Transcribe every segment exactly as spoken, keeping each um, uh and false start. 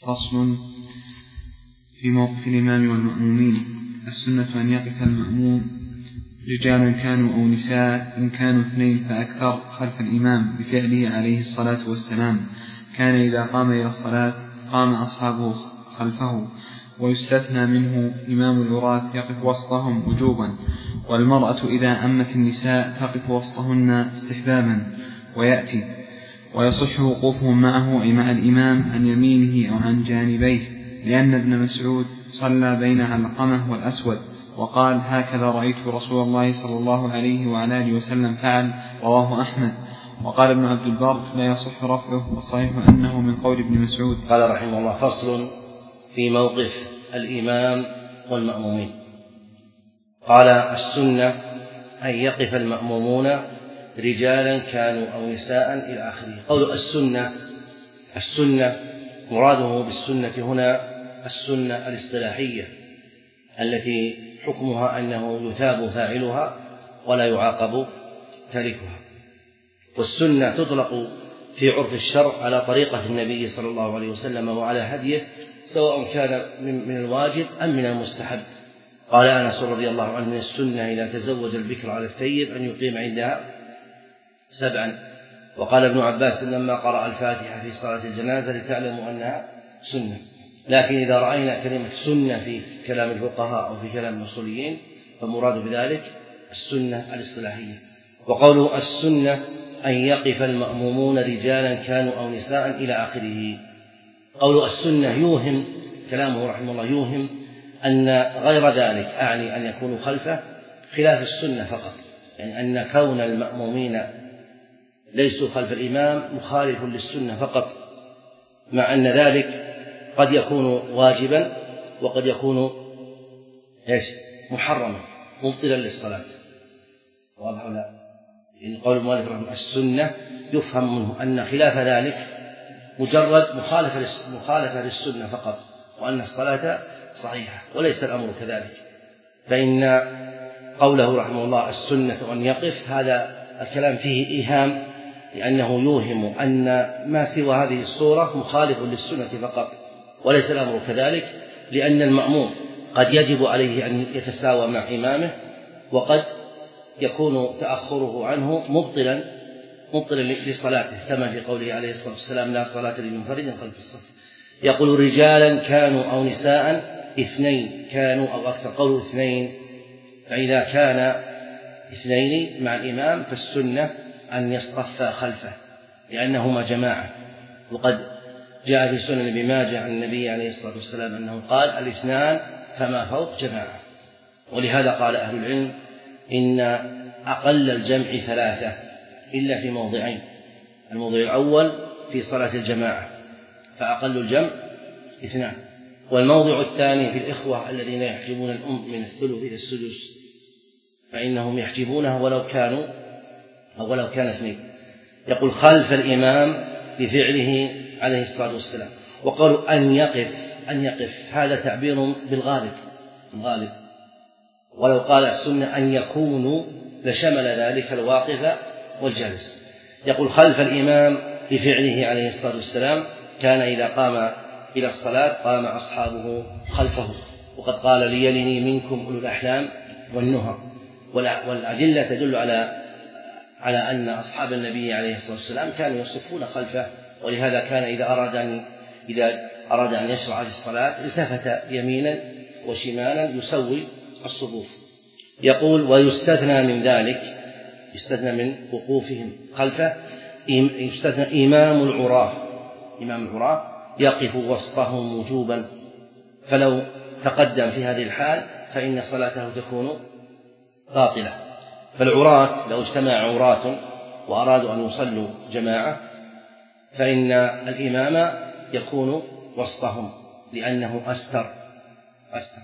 فصل في موقف الإمام والمأمومين. السنة أن يقف المأموم رجال كانوا أو نساء، إن كانوا اثنين فأكثر، خلف الإمام بفعله عليه الصلاة والسلام. كان إذا قام إلى الصلاة قام أصحابه خلفه، ويستثنى منه إمام العراة يقف وسطهم وجوبا، والمرأة إذا أمت النساء تقف وسطهن استحبابا ويأتي، ويصح وقوفهم معه أي مع الإمام عن يمينه أو عن جانبيه، لأن ابن مسعود صلى بين علقمة والأسود وقال: هكذا رأيت رسول الله صلى الله عليه وعلى آله وسلم فعل. رواه أحمد. وقال ابن عبد البر: لا يصح رفعه، والصحيح أنه من قول ابن مسعود. قال رحمه الله: فصل في موقف الإمام والمأمومين. قال: السنة أن يقف المأمومون رجالا كانوا أو نساء إلى آخره. قول السنة، السنة مراده بالسنة هنا السنة الاصطلاحية التي حكمها أنه يثاب فاعلها ولا يعاقب تاركها. والسنة تطلق في عرف الشرع على طريقة النبي صلى الله عليه وسلم وعلى هديه، سواء كان من الواجب أم من المستحب. قال أنس رضي الله عنه: من السنة إذا تزوج البكر على الثيب أن يقيم عندها سبعا. وقال ابن عباس لما قرأ الفاتحة في صلاة الجنازة: لتعلموا أنها سنة. لكن إذا رأينا كلمة سنة في كلام الفقهاء أو في كلام الأصوليين فمراد بذلك السنة الاصطلاحية. وقوله السنة أن يقف المأمومون رجالا كانوا أو نساء إلى آخره. قوله السنة يوهم، كلامه رحمه الله يوهم أن غير ذلك، أعني أن يكونوا خلفه، خلاف السنة فقط، يعني أن كون المأمومين ليسوا خلف الإمام مخالف للسنة فقط، مع أن ذلك قد يكون واجبا وقد يكون ايش محرما مبطلا للصلاة. واضح ولا؟ يعني قول المؤلف رحمه الله السنة يفهم منه أن خلاف ذلك مجرد مخالفة مخالفة للسنة فقط، وأن الصلاة صحيحة، وليس الأمر كذلك. فإن قوله رحمه الله السنة أن يقف، هذا الكلام فيه إيهام، لأنه يوهم أن ما سوى هذه الصورة مخالف للسنة فقط، وليس الأمر كذلك، لأن المأموم قد يجب عليه أن يتساوى مع إمامه، وقد يكون تأخره عنه مبطلا مبطلا لصلاته، كما في قوله عليه الصلاة والسلام: لا صلاة لمنفرد خلف الصف. يقول رجالا كانوا أو نساء، اثنين كانوا أو أكثر. قول اثنين، فإذا كان اثنين مع الإمام فالسنة أن يصطفى خلفه، لأنهما جماعة. وقد جاء في سنن ابن ماجه عن النبي عليه الصلاة والسلام أنه قال: الاثنان فما فوق جماعة. ولهذا قال أهل العلم إن أقل الجمع ثلاثة إلا في موضعين: الموضع الأول في صلاة الجماعة فأقل الجمع اثنان، والموضع الثاني في الإخوة الذين يحجبون الأم من الثلث إلى السدس، فإنهم يحجبونها ولو كانوا أو ولو كان اثنين. يقول خلف الإمام بفعله عليه الصلاة والسلام. وقالوا أن يقف، أن يقف هذا تعبير بالغالب الغالب، ولو قال السنة أن يكونوا لشمل ذلك الواقف والجالس. يقول خلف الإمام بفعله عليه الصلاة والسلام، كان إذا قام إلى الصلاة قام أصحابه خلفه، وقد قال: ليلني منكم أولو الأحلام والنهى. والأدلة تدل على على أن أصحاب النبي عليه الصلاة والسلام كانوا يصفون خلفه، ولهذا كان إذا أراد أن إذا أراد أن يشرع في الصلاة التفت يمينا وشمالا يسوي الصفوف. يقول: ويستثنى من ذلك، يستثنى من وقوفهم خلفه، يستثنى إمام العراة. إمام العراة يقف وسطهم وجوبا، فلو تقدم في هذه الحال فإن صلاته تكون باطلة. فالعراة لو اجتمع عراة وأرادوا أن يصلوا جماعة فإن الإمام يكون وسطهم، لأنه أستر أستر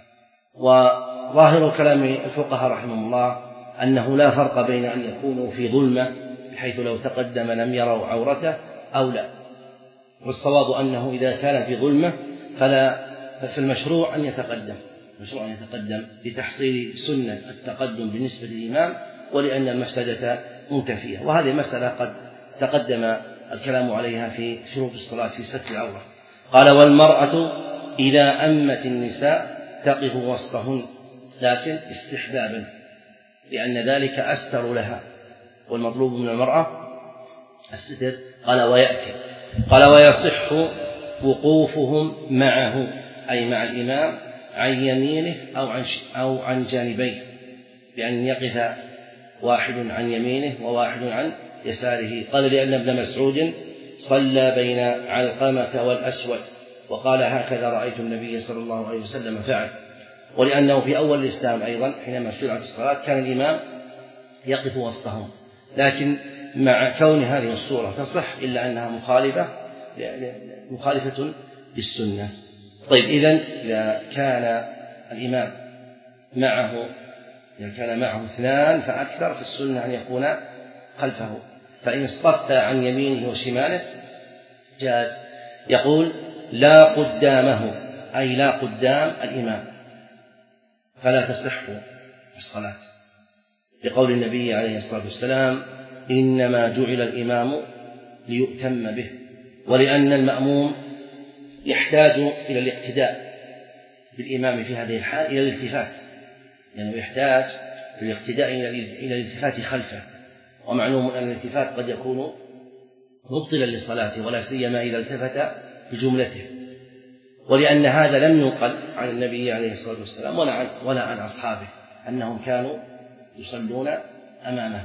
وظاهر كلام الفقهاء رحمهم الله أنه لا فرق بين أن يكونوا في ظلمة بحيث لو تقدم لم يروا عورته أو لا. والصواب أنه إذا كان في ظلمة فلا فالمشروع أن يتقدم مشروع أن يتقدم لتحصيل سنة التقدم بالنسبة للإمام، ولأن المفسدة منتفية. وهذه مسألة قد تقدم الكلام عليها في شروط الصلاة في ستر العورة. قال والمرأة إذا أمت النساء تقف وسطهن، لكن استحبابا لأن ذلك أستر لها، والمطلوب من المرأة الستر. قال ويأتي قال ويصح وقوفهم معه أي مع الإمام عن يمينه أو عن أو عن جانبيه، بأن يقف واحد عن يمينه وواحد عن يساره. قال لأن ابن مسعود صلى بين علقمة والأسود وقال هكذا رأيت النبي صلى الله عليه وسلم فعل. ولأنه في أول الإسلام أيضا حينما شرعت الصلاة كان الإمام يقف وسطهم، لكن مع كون هذه الصورة تصح إلا أنها مخالفة مخالفة للسنة. طيب إذن إذا كان الإمام معه إذا كان معه اثنان فأكثر في السنة أن يكون خلفه، فإن اصطف عن يمينه وشماله جاز. يقول لا قدامه أي لا قدام الإمام، فلا تصح الصلاة، لقول النبي عليه الصلاة والسلام إنما جعل الإمام ليؤتم به. ولأن المأموم يحتاج إلى الاقتداء بالإمام في هذه الحال إلى الالتفات، يعني يحتاج في الاقتداء إلى الالتفات خلفه، ومعلوم أن الالتفات قد يكون مبطلا لصلاته ولا سيما إذا التفت بجملته. ولأن هذا لم ينقل عن النبي عليه الصلاة والسلام ولا عن, ولا عن أصحابه أنهم كانوا يصلون أمامه.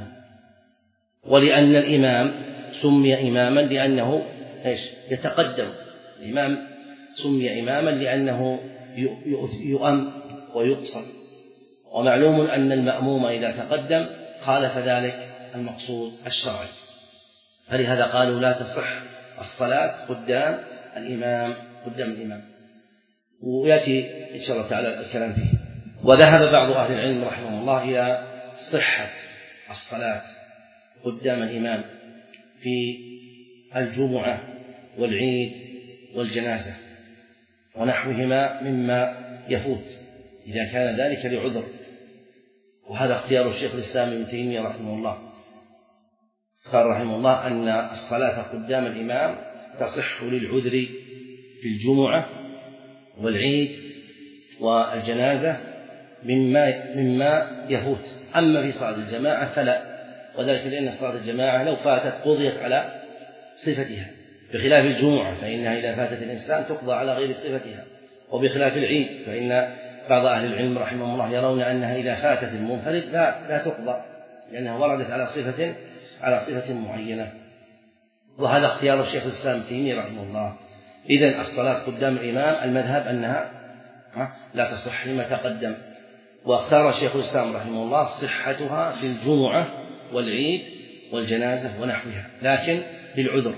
ولأن الإمام سمي إماما لأنه إيش؟ يتقدم. الإمام سمي إماما لأنه يؤم ويقصد، ومعلوم أن المأموم إذا تقدم خالف ذلك المقصود الشرعي، فلهذا قالوا لا تصح الصلاة قدام الإمام قدام الإمام ويأتي إن شاء الله تعالى الكلام فيه. وذهب بعض أهل العلم رحمه الله إلى صحة الصلاة قدام الإمام في الجمعة والعيد والجنازة ونحوهما مما يفوت إذا كان ذلك لعذر، وهذا اختيار الشيخ الإسلام ابن تيمية رحمه الله. اختار رحمه الله أن الصلاة قدام الإمام تصح للعذر في الجمعة والعيد والجنازة مما مما يفوت. أما في صلاة الجماعة فلا، وذلك لأن صلاة الجماعة لو فاتت قضيت على صفتها، بخلاف الجمعة فإنها إذا فاتت الإنسان تقضى على غير صفتها، وبخلاف العيد فإن بعض أهل العلم رحمه الله يرون أنها إذا فاتت المنفرد لا لا تقضى لأنها وردت على صفة على صفة معينة. وهذا اختيار الشيخ الإسلام ابن تيمية رحمه الله. إذن الصلاة قدام الإمام المذهب أنها لا تصح لما تقدم، واختار الشيخ الإسلام رحمه الله صحتها في الجمعة والعيد والجنازة ونحوها، لكن بالعذر،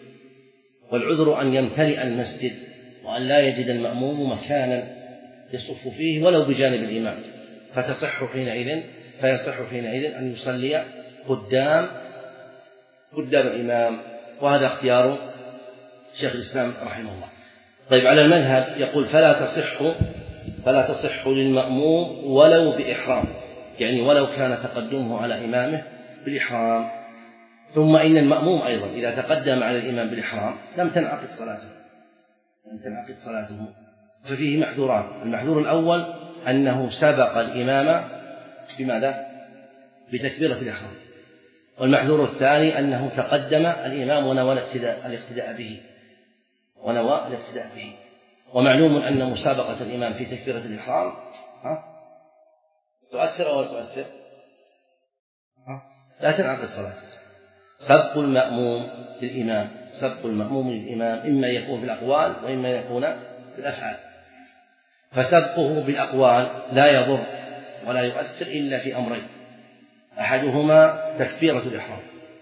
والعذر أن يمتلئ المسجد وأن لا يجد المأموم مكانا يصف فيه ولو بجانب الإمام، فتصح حينئذ فيصح حينئذ أن يصلي قدام قدام الإمام، وهذا اختيار شيخ الإسلام رحمه الله. طيب على المذهب يقول فلا تصح فلا تصح للمأموم ولو بإحرام، يعني ولو كان تقدمه على إمامه بالإحرام. ثم إن المأموم أيضا إذا تقدم على الإمام بالإحرام لم تنعقد صلاته لم تنعقد صلاته ففيه محذوران. المحذور الأول أنه سبق الإمام بماذا؟ بتكبيرة الإحرام. والمحذور الثاني أنه تقدم الإمام ونوى الاقتداء به ونوى الاقتداء به ومعلوم أن مسابقة الإمام في تكبيرة الإحرام ها تؤثر أو لا تؤثر؟ ها؟ لا تنعقد صلاته. سبق المأموم للإمام سبق المأموم للإمام إما يكون في الأقوال وإما يكون في الأفعال، فسبقه بالأقوال لا يضر ولا يؤثر إلا في أمرين، أحدهما تكبيرة الإحرام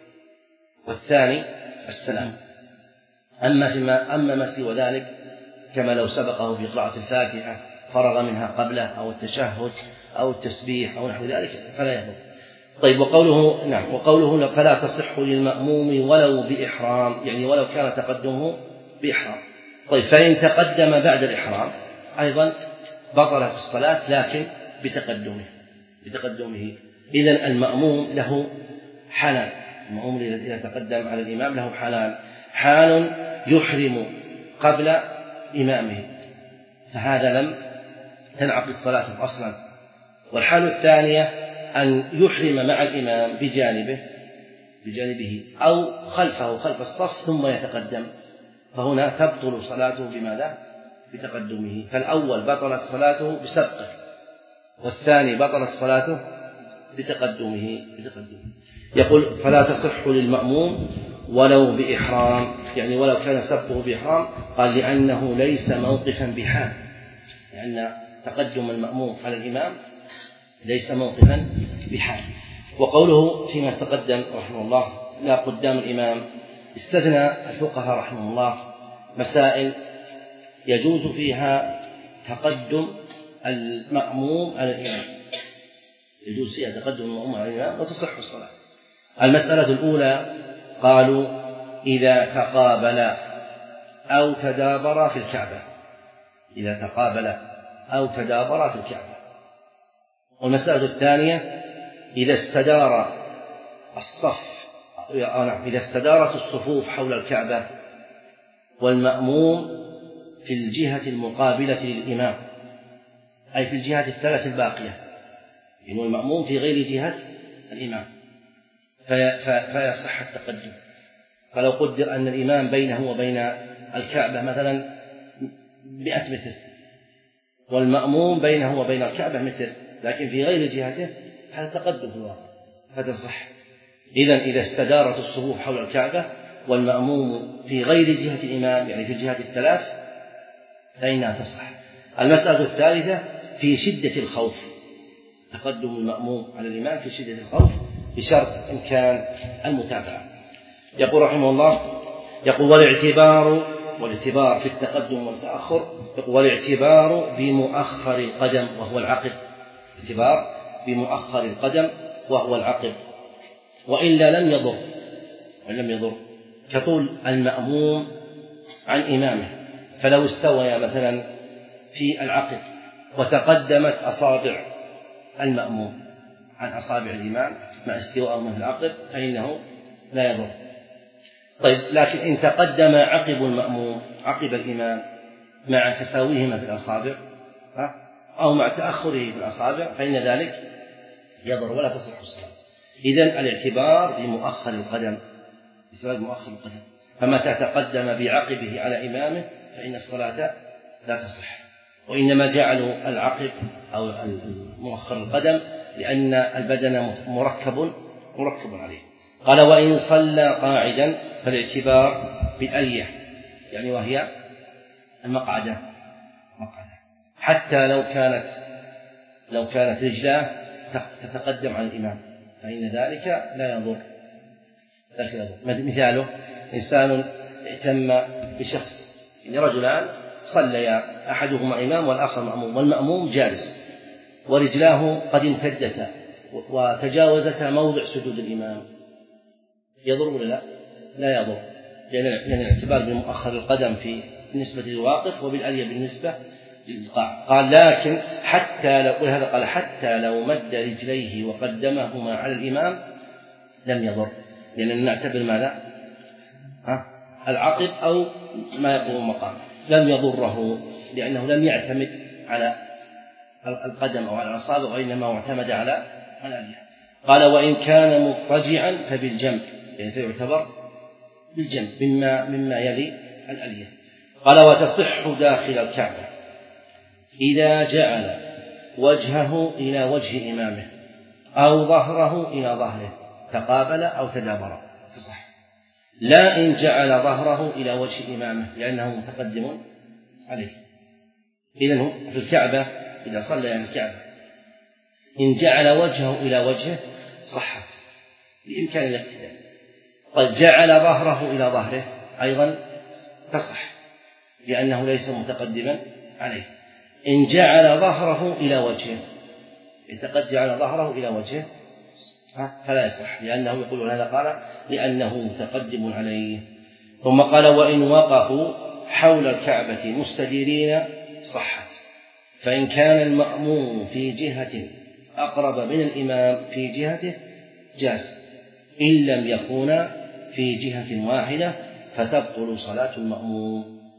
والثاني السلام. أما فيما أما ما سوى ذلك كما لو سبقه في قراءة الفاتحة فرغ منها قبله أو التشهد أو التسبيح أو نحو ذلك فلا يضر. طيب وقوله نعم وقوله فلا تصح للمأموم ولو بإحرام، يعني ولو كان تقدمه بإحرام. طيب فإن تقدم بعد الإحرام أيضا بطلت الصلاة لكن بتقدمه بتقدمه إذن المأموم له حالان. المأموم إذا تقدم على الإمام له حالان: حال يحرم قبل إمامه، فهذا لم تنعقد صلاته أصلا. والحالة الثانية أن يحرم مع الإمام بجانبه بجانبه أو خلفه خلف الصف ثم يتقدم، فهنا تبطل صلاته بماذا؟ بتقدمه. فالأول بطلت صلاته بسبقه، والثاني بطلت صلاته بتقدمه بتقدمه يقول فلا تصح للمأموم ولو بإحرام، يعني ولو كان سبقه بإحرام، قال لأنه ليس موقفا بحال، لأن تقدم المأموم على الإمام ليس موقفا بحال. وقوله فيما تقدم رحمه الله لا قدام الإمام، استثنى الفقهاء رحمه الله مسائل يجوز فيها تقدم المأموم على الإمام، يجوز فيها تقدم المأموم على الإمام وتصح الصلاة. المسألة الأولى قالوا إذا تقابل أو تدابر في الكعبة، إذا تقابل أو تدابر في الكعبة. والمسألة الثانية إذا استدار الصف إذا استدارت الصفوف حول الكعبة والمأموم في الجهة المقابلة للإمام، أي في الجهات الثلاث الباقية، يعني المأموم في غير جهة الإمام، فيصح التقدم. فلو قدر أن الإمام بينه وبين الكعبة مثلا مئة متر، والمأموم بينه وبين الكعبة متر، لكن في غير جهته، هذا تقدم في الواقع فتصح. إذن إذا استدارت الصفوف حول الكعبة والمأموم في غير جهة الإمام، يعني في الجهات الثلاث، فإنها تصح. المسألة الثالثة في شدة الخوف، تقدم المأموم على الإمام في شدة الخوف بشرط إمكان المتابعة. يقول رحمه الله يقول والاعتبار والاعتبار في التقدم والتأخر، يقول والاعتبار بمؤخر القدم وهو العقب، اعتبار بمؤخر القدم وهو العقب، وإلا لم يضر وإن لم يضر كطول المأموم عن إمامه، فلو استوى مثلا في العقب وتقدمت أصابع المأموم عن أصابع الإمام مع استواءهم في العقب فإنه لا يضر. طيب لكن إن تقدم عقب المأموم عقب الإمام مع تساويهما في الأصابع أو مع تأخره في الأصابع فإن ذلك يضر ولا تصح الصلاة. إذن الاعتبار بمؤخر القدم، بسبب مؤخر القدم، فمتى تقدم بعقبه على إمامه فإن الصلاة لا تصح. وإنما جعلوا العقب أو مؤخر القدم لأن البدن مركب مركب عليه. قال وإن صلى قاعدا فالاعتبار بالألية، يعني وهي المقعدة مقعدة، حتى لو كانت لو كانت رجلاه تتقدم عن الإمام فإن ذلك لا يضر. ذلك لا يضر. مثاله إنسان اتم بشخص، يعني رجلان صليا أحدهما إمام والآخر مأموم، والمأموم جالس ورجلاه قد امتدتا وتجاوزتا موضع سجود الإمام، يضر ولا لا؟ لا يضر، لأن الاعتبار بمؤخر القدم في بالنسبة للواقف وبالألية بالنسبة للقاع. قال لكن حتى لو هذا قال حتى لو مد رجليه وقدمهما على الإمام لم يضر، لأننا نعتبر ماذا؟ ها؟ العقب أو ما يقوم مقام لم يضره، لأنه لم يعتمد على القدم أو على الأصابع، وإنما اعتمد على الألية. قال وإن كان مضطجعا فبالجنب، يعني فيعتبر بالجنب مما مما يلي الألية. قال وتصح داخل الكعبة إذا جعل وجهه إلى وجه إمامه أو ظهره إلى ظهره تقابل أو تدابر تصح، لا إن جعل ظهره إلى وجه إمامه لأنه متقدم عليه. إذن في الكعبة إذا صلى يعني الكعبة إن جعل وجهه إلى وجهه صحت بإمكان الاقتداء. قد جعل ظهره إلى ظهره أيضا تصح لأنه ليس متقدما عليه. إن جعل ظهره إلى وجهه، إذا قد جعل ظهره إلى وجهه فلا يصح، لأنه يقول هذا قال لأنه متقدم عليه. ثم قال وإن وقفوا حول الكعبة مستديرين صحت، فإن كان المأموم في جهة أقرب من الإمام في جهته جاز، إن لم يكونا في جهة واحدة فتبطل صلاة المأموم.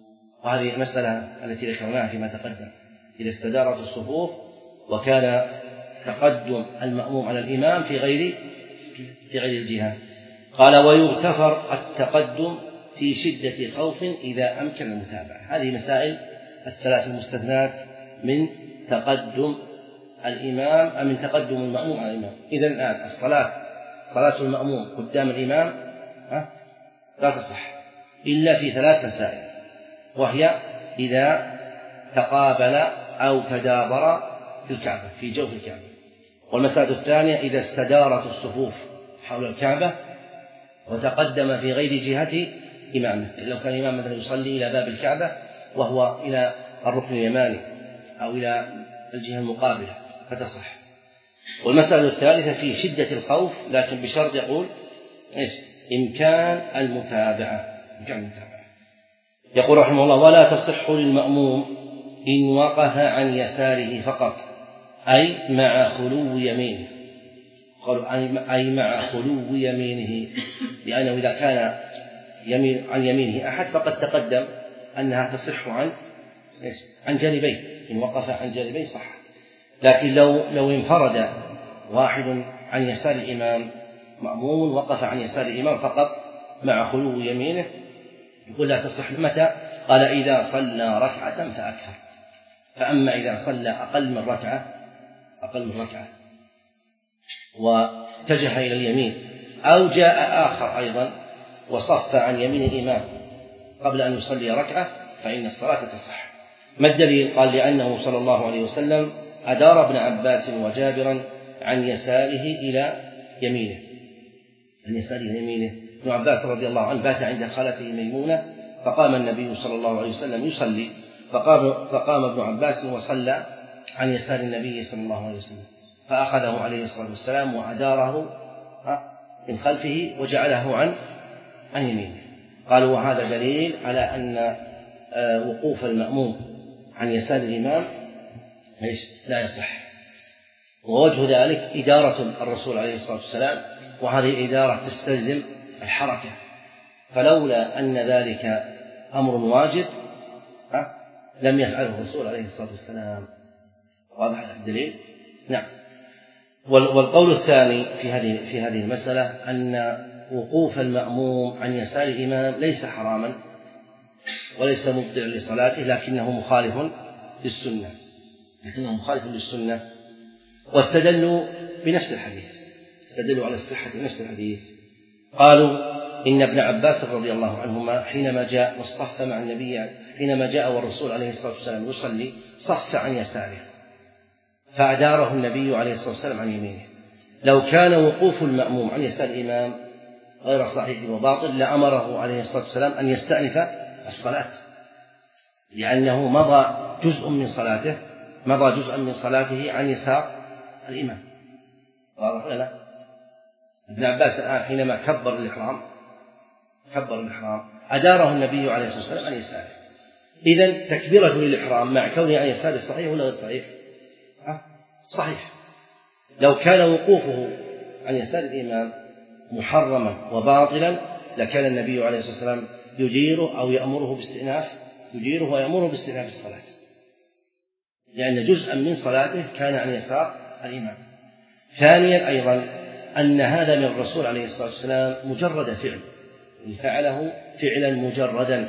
وهذه المسألة التي ذكرناها فيما تقدم، إذا استدارت الصفوف وكان تقدم المأموم على الإمام في غير في غير الجهة. قال ويغتفر التقدم في شدة خوف إذا أمكن المتابعة. هذه مسائل الثلاث المستثنات من تقدم الإمام أو من تقدم المأموم على الإمام. إذن الآن الصلاة صلاة المأموم قدام الإمام لا تصح إلا في ثلاث مسائل، وهي إذا تقابل أو تدابر في الكعبة في جوف الكعبة، والمسألة الثانية إذا استدارت الصفوف حول الكعبة وتقدم في غير جهة إمامه، لو كان الإمام مثلا يصلي إلى باب الكعبة وهو إلى الركن اليماني أو إلى الجهة المقابلة فتصح. والمسألة الثالثة في شدة الخوف، لكن بشرط يقول إيش؟ إمكان المتابعة. إمكان المتابعة. يقول رحمه الله ولا تصح للمأموم إن وقف عن يساره فقط، أي مع خلو يمينه. قالوا أي مع خلو يمينه، لأنه إذا كان يمين عن يمينه أحد فقد تقدم أنها تصح عن عن جانبيه، إن وقف عن جانبيه صح. لكن لو لو انفرد واحد عن يسار الإمام، مأموم وقف عن يسار الإمام فقط مع خلو يمينه، يقول لا تصح. متى؟ قال إذا صلى ركعة فأكثر. فأما إذا صلى أقل من ركعة أقل من ركعة واتجه إلى اليمين، أو جاء آخر أيضا وصف عن يمين الإمام قبل أن يصلي ركعة، فإن الصلاة تصح. ما الدليل؟ قال لأنه صلى الله عليه وسلم أدار ابن عباس وجابرا عن يساره إلى يمينه، عن يساره إلى يمينه. ابن عباس رضي الله عنه بات عند خالته ميمونة، فقام النبي صلى الله عليه وسلم يصلي، فقام, فقام ابن عباس وصلى عن يسار النبي صلى الله عليه وسلم، فأخذه عليه الصلاة والسلام وأداره من خلفه وجعله عن عن يمينه. قالوا وهذا دليل على أن وقوف المأموم عن يسار الإمام لا يصح. ووجه ذلك إدارة الرسول عليه الصلاة والسلام، وهذه الإدارة تستلزم الحركة، فلولا أن ذلك أمر واجب لم يفعله الرسول عليه الصلاة والسلام. واضح الدليل؟ نعم. والقول الثاني في هذه في هذه المسألة أن وقوف المأموم عن يسار الإمام ليس حراما وليس مبطلا لصلاته، لكنه مخالف للسنة، لكنه مخالف للسنة. واستدلوا بنفس الحديث، استدلوا على الصحة بنفس الحديث. قالوا إن ابن عباس رضي الله عنهما حينما جاء واصطف مع النبي، حينما جاء والرسول عليه الصلاة والسلام يصلي صف عن يساره فأداره النبي عليه الصلاة والسلام عن يمينه. لو كان وقوف المأموم عن يسار الإمام غير صحيح وباطل لأمره عليه الصلاة والسلام أن يستأنف الصلاة، لأنه مضى جزء من صلاته مضى جزءا من صلاته عن يسار الإمام. واضح ولا لا؟ ابن عباس الآن حينما كبر الإحرام كبر الإحرام أداره النبي عليه الصلاة والسلام عن يساره. إذن تكبيرة للإحرام مع كونه عن يساره صحيح ولا غير صحيح؟ صحيح. لو كان وقوفه عن يسار الإمام محرما وباطلا لكان النبي عليه الصلاة والسلام يجيره أو يأمره باستئناف يجيره ويأمره باستئناف الصلاة، لأن جزءا من صلاته كان عن يسار الإمام. ثانيا أيضا أن هذا من الرسول عليه الصلاة والسلام مجرد فعل، فعله فعلا مجردا،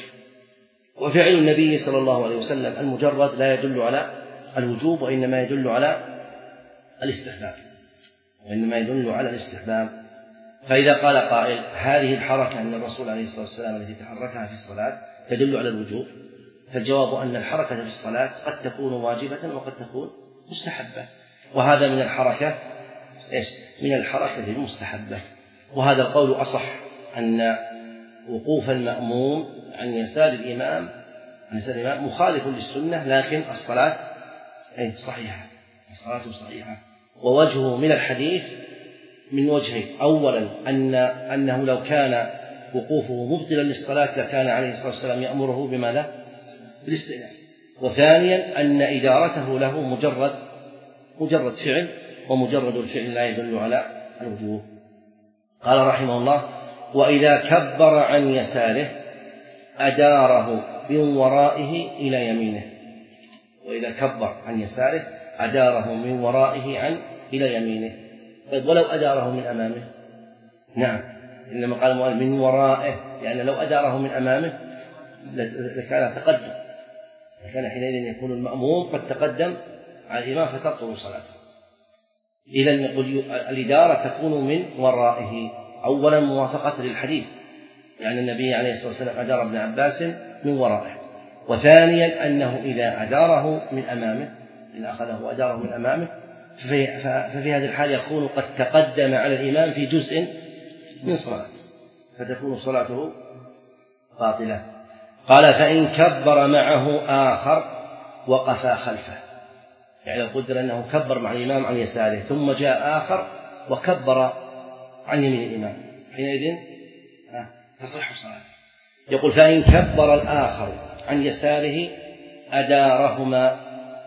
وفعل النبي صلى الله عليه وسلم المجرد لا يدل على الوجوب وإنما يدل على الاستحباب وإنما يدل على الاستحباب. فإذا قال قائل هذه الحركة من الرسول عليه الصلاة والسلام التي تحركها في الصلاة تدل على الوجوب، فالجواب أن الحركة في الصلاة قد تكون واجبة وقد تكون مستحبة، وهذا من الحركة إيش؟ من الحركة المستحبة. وهذا القول أصح، أن وقوف المأموم عن يسار الإمام عن يسار الإمام مخالف للسنة، لكن الصلاة أي صحيحة الصلاة صحيحة. ووجهه من الحديث من وجهين: أولا أن أنه لو كان وقوفه مبطلا للصلاة لكان عليه الصلاة والسلام يأمره بماذا؟ بالاستئناف. وثانيا أن إدارته له مجرد مجرد فعل، ومجرد الفعل لا يدل على الوجوب. قال رحمه الله: وإذا كبر عن يساره أداره من ورائه إلى يمينه، وإذا كبر عن يساره أداره من ورائه عن إلى يمينه. طيب ولو أداره من أمامه؟ نعم، إنما قال المؤلف من ورائه، لأن لو أداره من أمامه لكان تقدم، لكان حينئذ يكون المأموم قد تقدم على الإمام فتبطل صلاته. إذن يقول الإدارة تكون من ورائه، أولا موافقة للحديث، لأن يعني النبي عليه الصلاة والسلام أدار ابن عباس من ورائه، وثانيا أنه إذا أداره من أمامه، إن أخذه وأداره من أمامه ففي, ففي هذه الحال يكون قد تقدم على الإمام في جزء من صلاته، فتكون صلاته باطلة. قال فإن كبر معه آخر وقفا خلفه، يعني لو قدر أنه كبر مع الإمام عن يساره ثم جاء آخر وكبر عن يمين الإمام، حينئذ تصح صلاته. يقول فإن كبر الآخر عن يساره أدارهما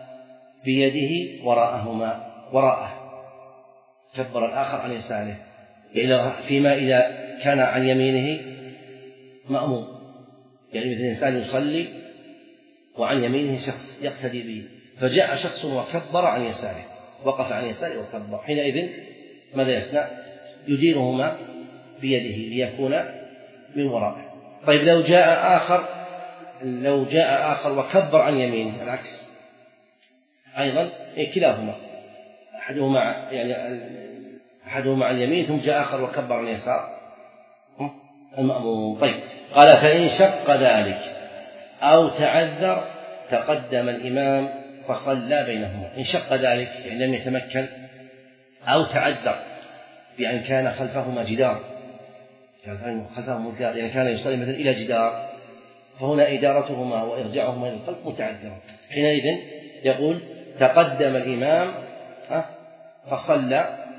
بيده وراءهما وراءه، كبر الآخر عن يساره فيما إذا كان عن يمينه مأموم، يعني مثل إنسان يصلي وعن يمينه شخص يقتدي به، فجاء شخص وكبر عن يساره، وقف عن يساره وكبر، حينئذ ماذا يصنع؟ يديرهما بيده ليكون من ورائه. طيب لو جاء آخر لو جاء آخر وكبر عن يمينه العكس أيضا، كلاهما أحدهما يعني أحدهما عن اليمين ثم جاء آخر وكبر عن اليسار المأموم. طيب قال فإن شق ذلك أو تعذر تقدم الإمام فصلى بينهما. إن شق ذلك يعني لم يتمكن، أو تعذر بأن كان خلفهما جدار، كان خلفهما جدار يعني كان يصلي مثلا إلى جدار، فهنا إدارتهما وإرجاعهما إلى الخلف متعذرة، حينئذ يقول تقدم الإمام فصلى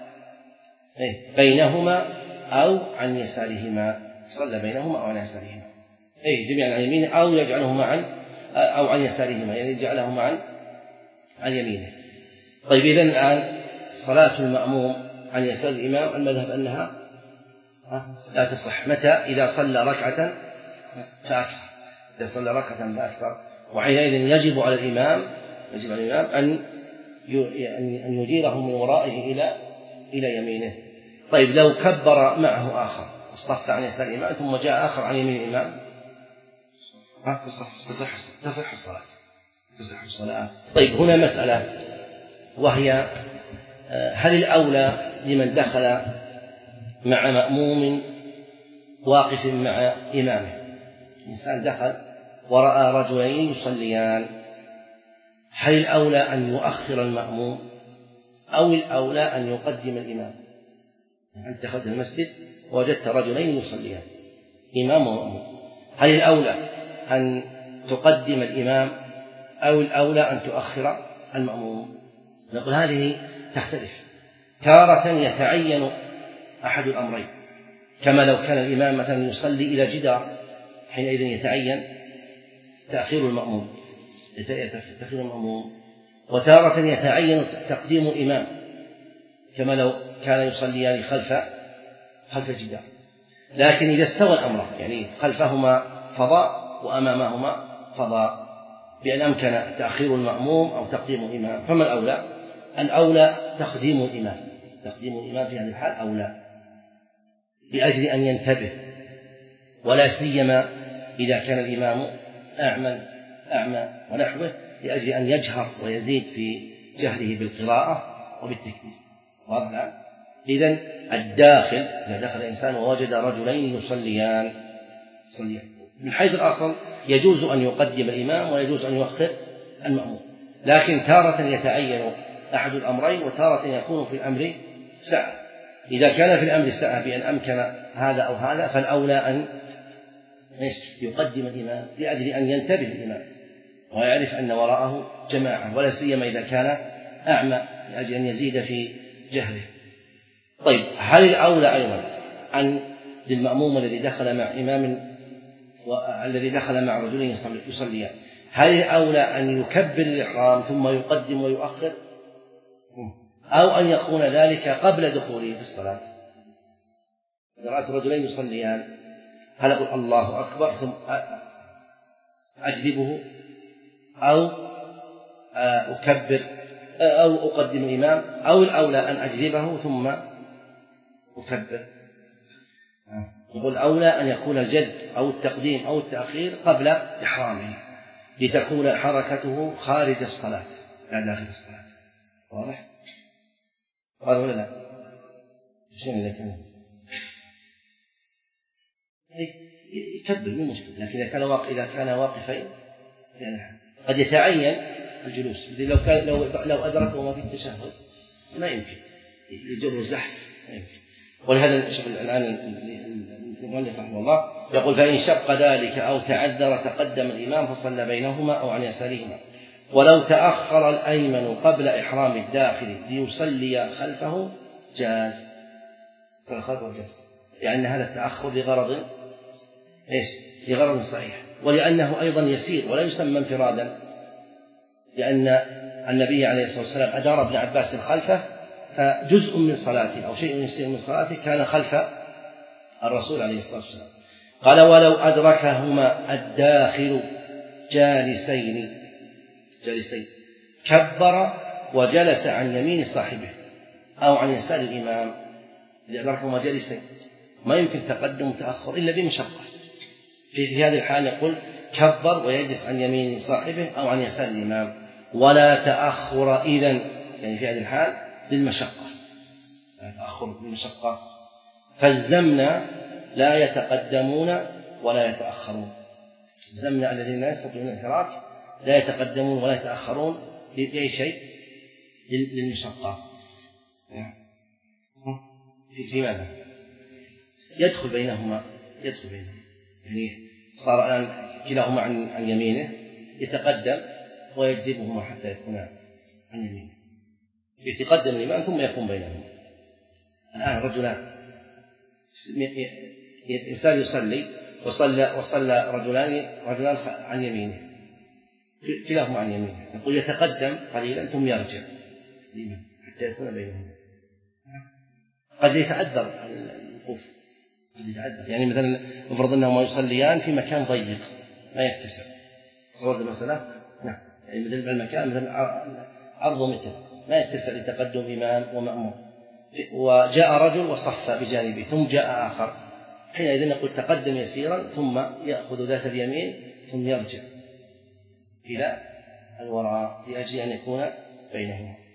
بينهما أو عن يسارهما، صلى بينهما أو عن يسارهما، أي جميعا عن يمينه أو يجعلهما عن أو عن يسارهما، يعني يجعلهما عن عن يمينه. طيب إذن الآن صلاة المأموم عن يسار الإمام المذهب أنها لا تصح. متى؟ إذا صلى ركعة فأكثر، إذا صلى ركعة فأكثر، وحينئذ يجب على الإمام يجب على الإمام أن أن يديره من ورائه إلى إلى يمينه. طيب لو كبر معه آخر اصطف عن يسار الإمام ثم جاء آخر عن يمين الإمام تصح تصح تصح الصلاة تصح الصلاة. طيب هنا مسألة، وهي هل الأولى لمن دخل مع مأموم واقف مع إمامه، إنسان دخل ورأى رجلين يصليان، هل الأولى أن يؤخر المأموم أو الأولى أن يقدم الإمام؟ أنت دخلت المسجد ووجدت رجلين يصليان إمام ومأموم، هل الأولى أن تقدم الإمام أو الأولى أن تؤخر المأموم؟ نقول هذه تختلف، تارة يتعين أحد الأمرين، كما لو كان الإمام مثلا يصلي إلى جدار، حينئذ يتعين تأخير المأموم تأخير المأموم، وتارة يتعين تقديم الإمام، كما لو كان يصليان خلف خلف الجدار. لكن إذا استوى الأمر، يعني خلفهما فضاء وأمامهما فضاء، بأن أمكن تأخير المأموم أو تقديم الإمام، فما الأولى؟ الأولى تقديم الإمام، تقديم الإمام في هذه الحال أولى، لأجل أن ينتبه، ولا سيما إذا كان الإمام أعمى أعمى ونحوه، لأجل أن يجهر ويزيد في جهره بالقراءة وبالتكبير. واضح؟ إذن الداخل إذا دخل الإنسان ووجد رجلين يصليان يصليان من حيث الأصل يجوز أن يقدم الإمام ويجوز أن يؤخر المأموم، لكن تارة يتعين أحد الأمرين وتارة يكون في الأمر سعة. إذا كان في الأمر سعة بأن أمكن هذا أو هذا، فالأولى أن يقدم الإمام لأجل أن ينتبه الإمام ويعرف أن وراءه جماعة، ولا سيما إذا كان أعمى لأجل أن يزيد في جهله. طيب هل الأولى أيضا أن للمأموم الذي دخل مع إمام والذي دخل مع رجلين يصليان، هل الأولى أن يكبر الإحرام ثم يقدم ويؤخر، أو أن يكون ذلك قبل دخوله في الصلاة؟ إذا رأت رجلين يصليان هل أقول الله أكبر ثم أجذبه أو أكبر أو أقدم الإمام، أو الأولى أن أجذبه ثم أكبر. يقول الأولى أن يكون الجد أو التقديم أو التأخير قبل إحرامه لتكون حركته خارج الصلاة لا داخل الصلاة. واضح؟ قال ولا لا؟ شنو إذا كان يكبر مو مشكلة، لكن إذا كان واقف إذا كان واقفين يعني قد يتعين الجلوس. لو كان لو لو أدركه ما في التشهد ما يمكن يجر زحف، ما يمكن. ولهذا شوف الآن المؤلف رحمه الله يقول: فإن شق ذلك أو تعذر تقدم الإمام فصلى بينهما أو عن يسارهما. ولو تأخر الأيمن قبل إحرام الداخل ليصلي خلفه جاز، خلفه جاز، لأن هذا التأخر لغرض إيش؟ لغرض صحيح، ولأنه أيضا يسير ولا يسمى انفرادا، لأن النبي عليه الصلاة والسلام أدار ابن عباس خلفه، فجزء من صلاته أو شيء يسير من صلاته كان خلف الرسول عليه الصلاة والسلام. قال: ولو أدركهما الداخل جالسين جالسين كبر وجلس عن يمين صاحبه أو عن يسار الإمام. إذا أدركهما جالسين ما يمكن تقدم وتأخر إلا بمشقة. في هذه الحال يقول كبر ويجلس عن يمين صاحبه أو عن يسار الإمام، ولا تأخر إذن، يعني في هذه الحال للمشقة، لا تأخر للمشقة. فالزمنا لا يتقدمون ولا يتأخرون. الزمنا الذين لا يستطيعون الانحراف لا يتقدمون ولا يتأخرون بأي شيء للمشقة. في ماذا؟ يدخل بينهما يدخل بينهما يعني صار الآن كلاهما عن عن يمينه، يتقدم ويجذبهما حتى يكونا عن يمينه، يتقدم الإمام ثم يكون بينهما. الآن رجلان، إنسان يصلي وصلى وصلى رجلان رجلان عن يمينه، كلاهما عن يمينه، يقول يتقدم قليلا ثم يرجع الإمام حتى يكون بينهما. قد يتعذر الوقوف، قد يتعذر، يعني مثلا نفرض أنهما يصليان في مكان ضيق ما يتسع، صور المسألة نعم، يعني مثل المكان مثل عرض متر ما يتسع لتقدم إمام ومأموم، وجاء رجل وصف بجانبه ثم جاء آخر، حينئذ نقول تقدم يسيرا ثم يأخذ ذات اليمين ثم يرجع إلى الوراء لأجل أن يكون بينهما.